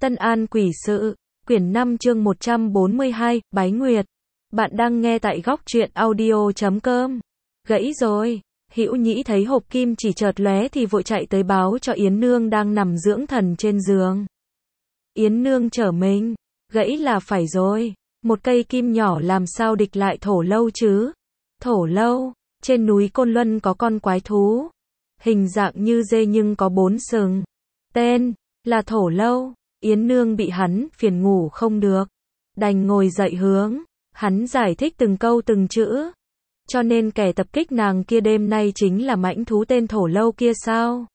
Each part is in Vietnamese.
Tân An Quỷ Sự, quyển 5 chương 142, Bái Nguyệt. Bạn đang nghe tại góc truyện audio.com. Gãy rồi. Hữu Nhĩ thấy hộp kim chỉ chợt lóe thì vội chạy tới báo cho Yến Nương đang nằm dưỡng thần trên giường. Yến Nương trở mình, gãy là phải rồi. Một cây kim nhỏ làm sao địch lại Thổ Lâu chứ? Thổ Lâu, trên núi Côn Luân có con quái thú, hình dạng như dê nhưng có 4 sừng. Tên là Thổ Lâu. Yến Nương bị hắn phiền ngủ không được, đành ngồi dậy hướng hắn giải thích từng câu từng chữ. Cho nên kẻ tập kích nàng kia đêm nay chính là mãnh thú tên Thổ Lâu kia sao?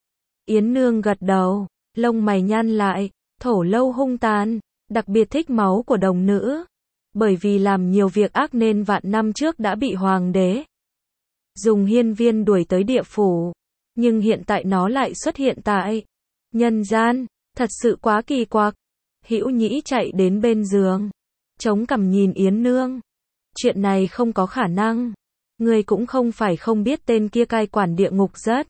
Yến Nương gật đầu, lông mày nhăn lại. Thổ Lâu hung tàn, đặc biệt thích máu của đồng nữ. Bởi vì làm nhiều việc ác nên vạn năm trước đã bị hoàng đế dùng hiên viên đuổi tới địa phủ. Nhưng hiện tại nó lại xuất hiện tại nhân gian, thật sự quá kỳ quặc. Hữu Nhĩ chạy đến bên giường, chống cằm nhìn Yến Nương. Chuyện này không có khả năng. Người cũng không phải không biết tên kia cai quản địa ngục rất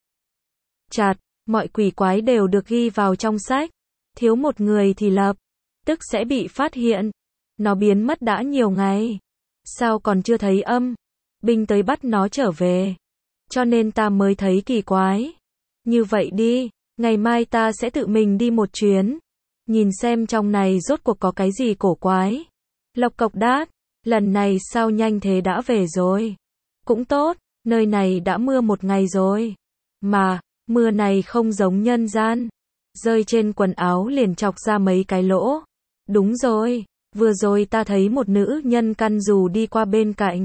chặt, mọi quỷ quái đều được ghi vào trong sách. Thiếu một người thì lập tức sẽ bị phát hiện. Nó biến mất đã nhiều ngày, sao còn chưa thấy âm binh tới bắt nó trở về? Cho nên ta mới thấy kỳ quái. Như vậy đi, ngày mai ta sẽ tự mình đi một chuyến, nhìn xem trong này rốt cuộc có cái gì cổ quái. Lộc Cộc Đát, lần này sao nhanh thế đã về rồi? Cũng tốt, nơi này đã mưa một ngày rồi. Mà, mưa này không giống nhân gian, rơi trên quần áo liền chọc ra mấy cái lỗ. Đúng rồi, vừa rồi ta thấy một nữ nhân căn dù đi qua bên cạnh.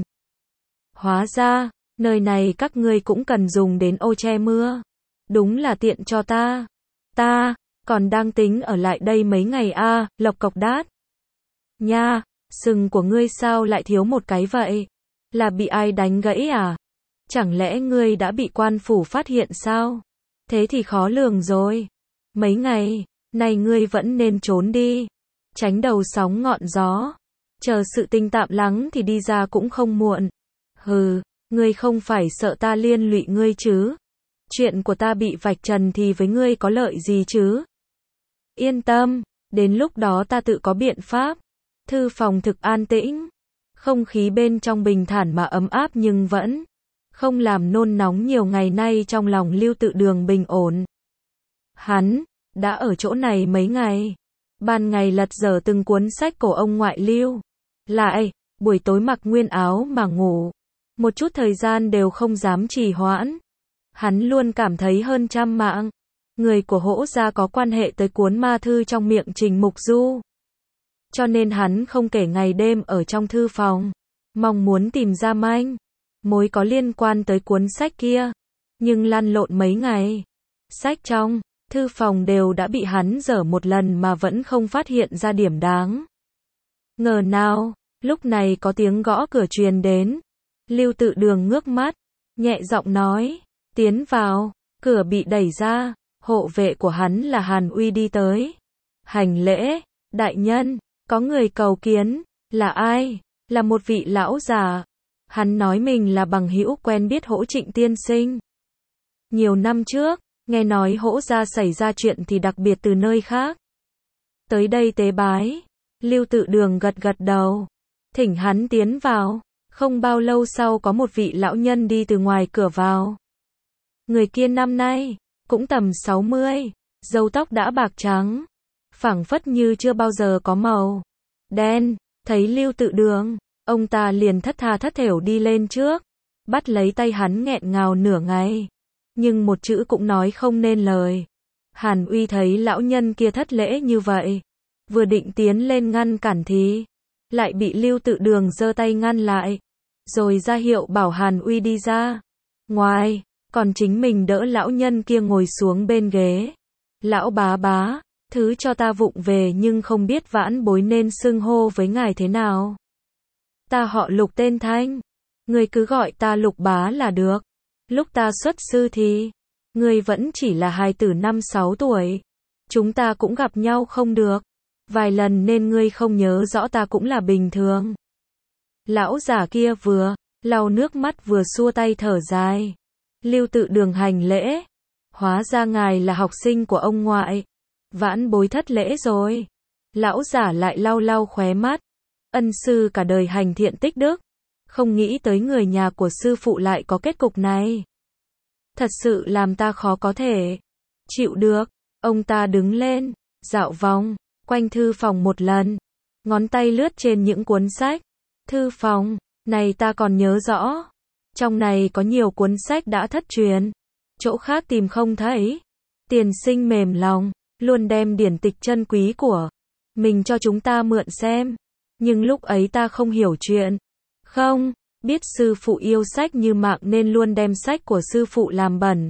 Hóa ra, nơi này các ngươi cũng cần dùng đến ô che mưa. Đúng là tiện cho ta. Ta còn đang tính ở lại đây mấy ngày a, Lộc Cộc Đát. Nha, sừng của ngươi sao lại thiếu một cái vậy? Là bị ai đánh gãy à? Chẳng lẽ ngươi đã bị quan phủ phát hiện sao? Thế thì khó lường rồi. Mấy ngày này ngươi vẫn nên trốn đi, tránh đầu sóng ngọn gió. Chờ sự tình tạm lắng thì đi ra cũng không muộn. Hừ, ngươi không phải sợ ta liên lụy ngươi chứ? Chuyện của ta bị vạch trần thì với ngươi có lợi gì chứ? Yên tâm, đến lúc đó ta tự có biện pháp. Thư phòng thực an tĩnh, không khí bên trong bình thản mà ấm áp nhưng vẫn không làm nôn nóng nhiều ngày nay trong lòng Lưu Tự Đường bình ổn. Hắn đã ở chỗ này mấy ngày, ban ngày lật dở từng cuốn sách cổ ông ngoại Lưu, lại buổi tối mặc nguyên áo mà ngủ, một chút thời gian đều không dám trì hoãn. Hắn luôn cảm thấy hơn trăm mạng người của Hỗ gia có quan hệ tới cuốn ma thư trong miệng Trình Mục Du. Cho nên hắn không kể ngày đêm ở trong thư phòng, mong muốn tìm ra manh mối có liên quan tới cuốn sách kia. Nhưng lăn lộn mấy ngày, sách trong thư phòng đều đã bị hắn dở một lần mà vẫn không phát hiện ra điểm đáng ngờ nào. Lúc này có tiếng gõ cửa truyền đến. Lưu Tự Đường ngước mắt, nhẹ giọng nói, tiến vào. Cửa bị đẩy ra, hộ vệ của hắn là Hàn Uy đi tới. Hành lễ, đại nhân, có người cầu kiến. Là ai? Là một vị lão già. Hắn nói mình là bằng hữu quen biết Hỗ Trịnh tiên sinh. Nhiều năm trước, nghe nói Hỗ gia xảy ra chuyện thì đặc biệt từ nơi khác tới đây tế bái. Lưu Tự Đường gật gật đầu, thỉnh hắn tiến vào. Không bao lâu sau có một vị lão nhân đi từ ngoài cửa vào. Người kia năm nay cũng tầm 60, râu tóc đã bạc trắng, phảng phất như chưa bao giờ có màu đen. Thấy Lưu Tự Đường, ông ta liền thất tha thất thểu đi lên trước, bắt lấy tay hắn nghẹn ngào nửa ngày, nhưng một chữ cũng nói không nên lời. Hàn Uy thấy lão nhân kia thất lễ như vậy, vừa định tiến lên ngăn cản thì lại bị Lưu Tự Đường giơ tay ngăn lại, rồi ra hiệu bảo Hàn Uy đi ra ngoài, còn chính mình đỡ lão nhân kia ngồi xuống bên ghế. Lão bá bá, thứ cho ta vụng về nhưng không biết vãn bối nên xưng hô với ngài thế nào. Ta họ Lục tên Thanh, người cứ gọi ta Lục bá là được. Lúc ta xuất sư thì người vẫn chỉ là hài tử 5-6 tuổi. Chúng ta cũng gặp nhau không được vài lần nên ngươi không nhớ rõ ta cũng là bình thường. Lão già kia vừa lau nước mắt vừa xua tay thở dài. Lưu Tự Đường hành lễ. Hóa ra ngài là học sinh của ông ngoại. Vãn bối thất lễ rồi. Lão giả lại lau lau khóe mắt. Ân sư cả đời hành thiện tích đức. Không nghĩ tới người nhà của sư phụ lại có kết cục này. Thật sự làm ta khó có thể chịu được. Ông ta đứng lên, dạo vòng quanh thư phòng một lần. Ngón tay lướt trên những cuốn sách. Thư phòng này ta còn nhớ rõ. Trong này có nhiều cuốn sách đã thất truyền. Chỗ khác tìm không thấy. Tiền sinh mềm lòng, luôn đem điển tịch chân quý của mình cho chúng ta mượn xem. Nhưng lúc ấy ta không hiểu chuyện. Không, biết sư phụ yêu sách như mạng nên luôn đem sách của sư phụ làm bẩn.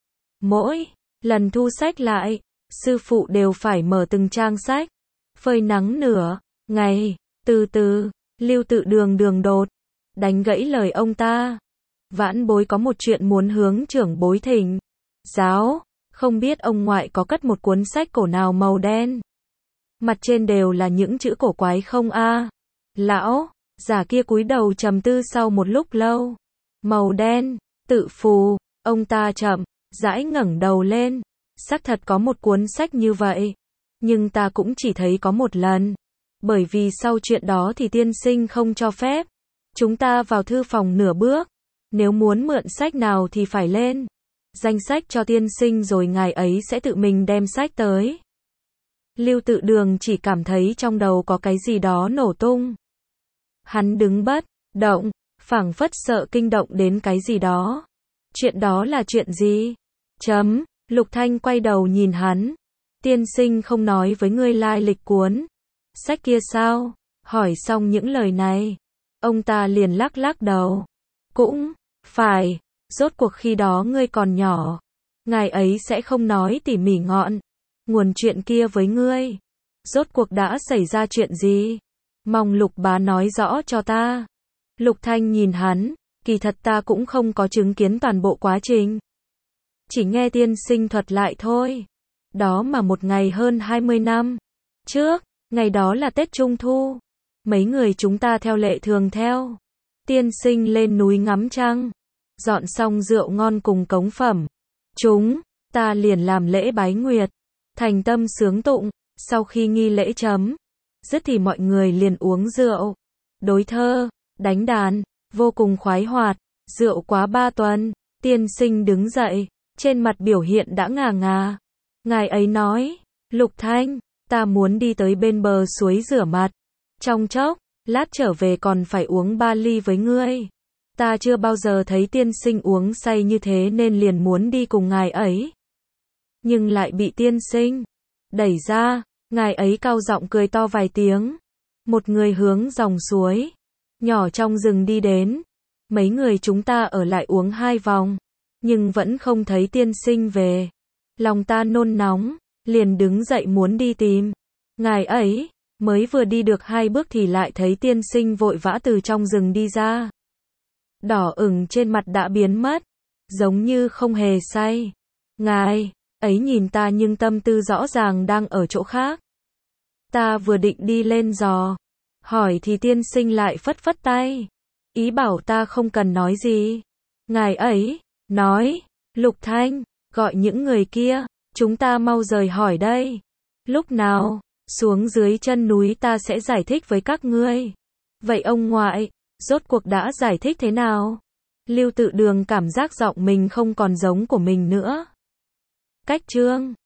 Mỗi lần thu sách lại, sư phụ đều phải mở từng trang sách. Phơi nắng nửa ngày, từ từ, Lưu Tự Đường đường đột đánh gãy lời ông ta. Vãn bối có một chuyện muốn hướng trưởng bối thỉnh giáo. Không biết ông ngoại có cất một cuốn sách cổ nào màu đen. Mặt trên đều là những chữ cổ quái không a? Lão giả kia cúi đầu trầm tư sau một lúc lâu. Màu đen, tự phù, ông ta chậm rãi ngẩng đầu lên. Xác thật có một cuốn sách như vậy. Nhưng ta cũng chỉ thấy có một lần. Bởi vì sau chuyện đó thì tiên sinh không cho phép chúng ta vào thư phòng nửa bước. Nếu muốn mượn sách nào thì phải lên danh sách cho tiên sinh rồi ngài ấy sẽ tự mình đem sách tới. Lưu Tự Đường chỉ cảm thấy trong đầu có cái gì đó nổ tung. Hắn đứng bất động, phảng phất sợ kinh động đến cái gì đó. Chuyện đó là chuyện gì? Lục Thanh quay đầu nhìn hắn. Tiên sinh không nói với ngươi lai lịch cuốn sách kia sao? Hỏi xong những lời này, ông ta liền lắc lắc đầu. Cũng phải, rốt cuộc khi đó ngươi còn nhỏ, ngài ấy sẽ không nói tỉ mỉ ngọn nguồn chuyện kia với ngươi. Rốt cuộc đã xảy ra chuyện gì? Mong Lục bá nói rõ cho ta. Lục Thanh nhìn hắn, kỳ thật ta cũng không có chứng kiến toàn bộ quá trình. Chỉ nghe tiên sinh thuật lại thôi. Đó mà một ngày hơn 20 năm trước, ngày đó là Tết Trung Thu. Mấy người chúng ta theo lệ thường theo tiên sinh lên núi ngắm trăng. Dọn xong rượu ngon cùng cống phẩm. Chúng ta liền làm lễ bái nguyệt. Thành tâm sướng tụng. Sau khi nghi lễ dứt thì mọi người liền uống rượu, đối thơ, đánh đàn, vô cùng khoái hoạt. Rượu quá 3 tuần, tiên sinh đứng dậy, trên mặt biểu hiện đã ngà ngà. Ngài ấy nói, Lục Thanh, ta muốn đi tới bên bờ suối rửa mặt. Trong chốc lát trở về còn phải uống 3 ly với ngươi. Ta chưa bao giờ thấy tiên sinh uống say như thế nên liền muốn đi cùng ngài ấy. Nhưng lại bị tiên sinh đẩy ra. Ngài ấy cao giọng cười to vài tiếng. Một người hướng dòng suối nhỏ trong rừng đi đến. Mấy người chúng ta ở lại uống 2 vòng, nhưng vẫn không thấy tiên sinh về. Lòng ta nôn nóng, liền đứng dậy muốn đi tìm ngài ấy. Mới vừa đi được 2 bước thì lại thấy tiên sinh vội vã từ trong rừng đi ra. Đỏ ửng trên mặt đã biến mất, giống như không hề say. Ngài ấy nhìn ta nhưng tâm tư rõ ràng đang ở chỗ khác. Ta vừa định đi lên dò hỏi thì tiên sinh lại phất phất tay, ý bảo ta không cần nói gì. Ngài ấy nói, Lục Thanh, gọi những người kia, chúng ta mau rời hỏi đây. Lúc nào xuống dưới chân núi ta sẽ giải thích với các ngươi. Vậy ông ngoại, rốt cuộc đã giải thích thế nào? Lưu Tự Đường cảm giác giọng mình không còn giống của mình nữa. Cách chương